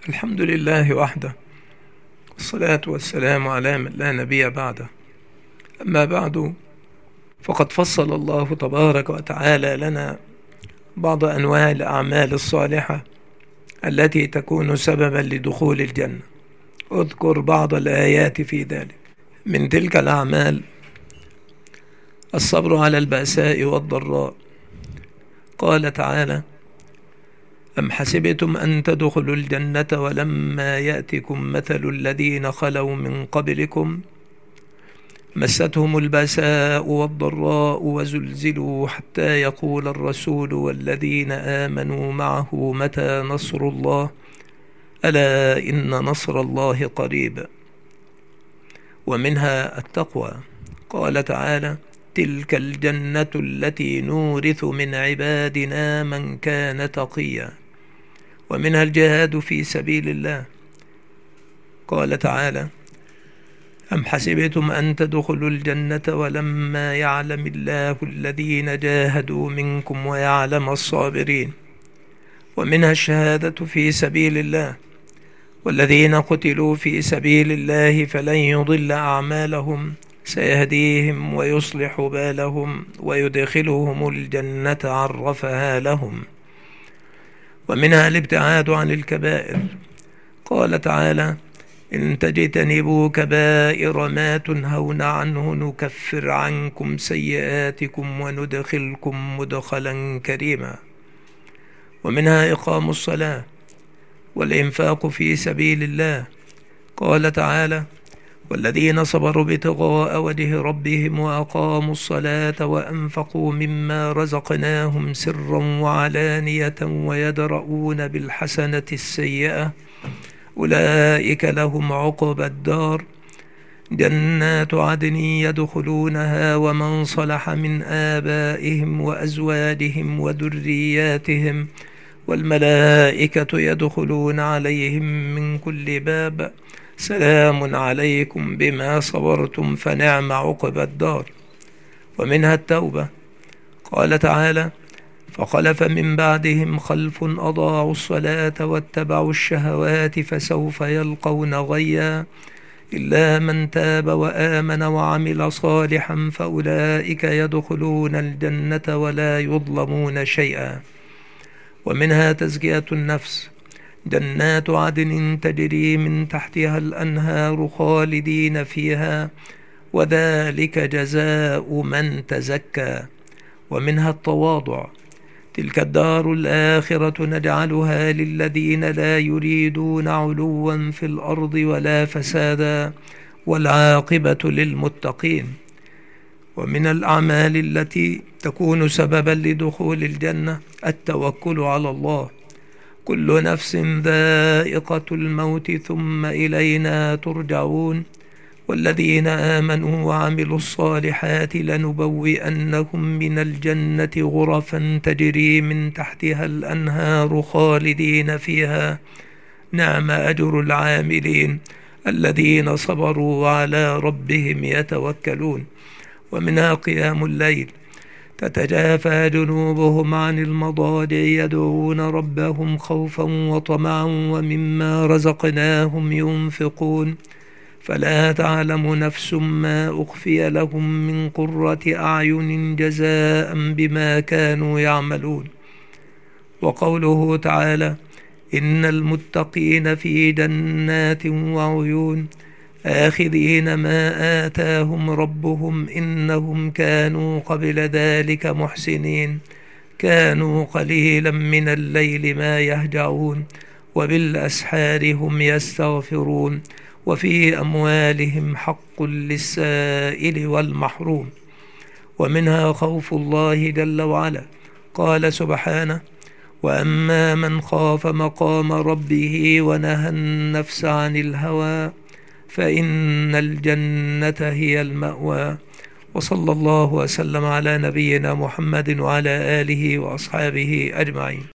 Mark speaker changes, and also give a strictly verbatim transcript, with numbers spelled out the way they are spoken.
Speaker 1: الحمد لله وحده، والصلاة والسلام على من لا نبي بعده. أما بعد، فقد فصل الله تبارك وتعالى لنا بعض أنواع الأعمال الصالحة التي تكون سببا لدخول الجنة. أذكر بعض الآيات في ذلك. من تلك الأعمال الصبر على البأساء والضراء. قال تعالى: أم حسبتم أن تدخلوا الجنة ولما يأتكم مثل الذين خلوا من قبلكم مستهم البأساء والضراء وزلزلوا حتى يقول الرسول والذين آمنوا معه متى نصر الله ألا إن نصر الله قريب. ومنها التقوى. قال تعالى: تلك الجنة التي نورث من عبادنا من كان تقيا. ومنها الجهاد في سبيل الله. قال تعالى: أم حسبتم أن تدخلوا الجنة ولما يعلم الله الذين جاهدوا منكم ويعلم الصابرين. ومنها الشهادة في سبيل الله. والذين قتلوا في سبيل الله فلن يضل أعمالهم سيهديهم ويصلح بالهم ويدخلهم الجنة عرفها لهم. ومنها الابتعاد عن الكبائر. قال تعالى: إن تجتنبوا كبائر ما تنهون عنه نكفر عنكم سيئاتكم وندخلكم مدخلا كريما. ومنها إقام الصلاة والإنفاق في سبيل الله. قال تعالى: والذين صبروا ابتغاء وجه ربهم وأقاموا الصلاة وأنفقوا مما رزقناهم سرا وعلانية ويدرؤون بالحسنة السيئة أولئك لهم عقبى الدار جنات عدن يدخلونها ومن صلح من آبائهم وأزواجهم وذرياتهم والملائكة يدخلون عليهم من كل باب سلام عليكم بما صبرتم فنعم عقبى الدار. ومنها التوبة. قال تعالى: فخلف من بعدهم خلف أضاعوا الصلاة واتبعوا الشهوات فسوف يلقون غيا إلا من تاب وآمن وعمل صالحا فأولئك يدخلون الجنة ولا يظلمون شيئا. ومنها تزكية النفس. جنات عدن تجري من تحتها الأنهار خالدين فيها وذلك جزاء من تزكى. ومنها التواضع. تلك الدار الآخرة نجعلها للذين لا يريدون علوا في الأرض ولا فسادا والعاقبة للمتقين. ومن الأعمال التي تكون سببا لدخول الجنة التوكل على الله. كل نفس ذائقة الموت ثم إلينا ترجعون والذين آمنوا وعملوا الصالحات لنبوئنهم من الجنة غرفا تجري من تحتها الأنهار خالدين فيها نعم أجر العاملين الذين صبروا وعلى ربهم يتوكلون. ومنها قيام الليل. تتجافى جنوبهم عن المضاجع يدعون ربهم خوفا وطمعا ومما رزقناهم ينفقون فلا تعلم نفس ما أخفي لهم من قرة أعين جزاء بما كانوا يعملون. وقوله تعالى: إن المتقين في جنات وعيون آخذين ما آتاهم ربهم إنهم كانوا قبل ذلك محسنين كانوا قليلا من الليل ما يهجعون وبالأسحار هم يستغفرون وفي أموالهم حق للسائل والمحروم. ومنها خوف الله جل وعلا. قال سبحانه: وأما من خاف مقام ربه ونهى النفس عن الهوى فإن الجنة هي المأوى. وصلى الله وسلم على نبينا محمد وعلى آله وأصحابه أجمعين.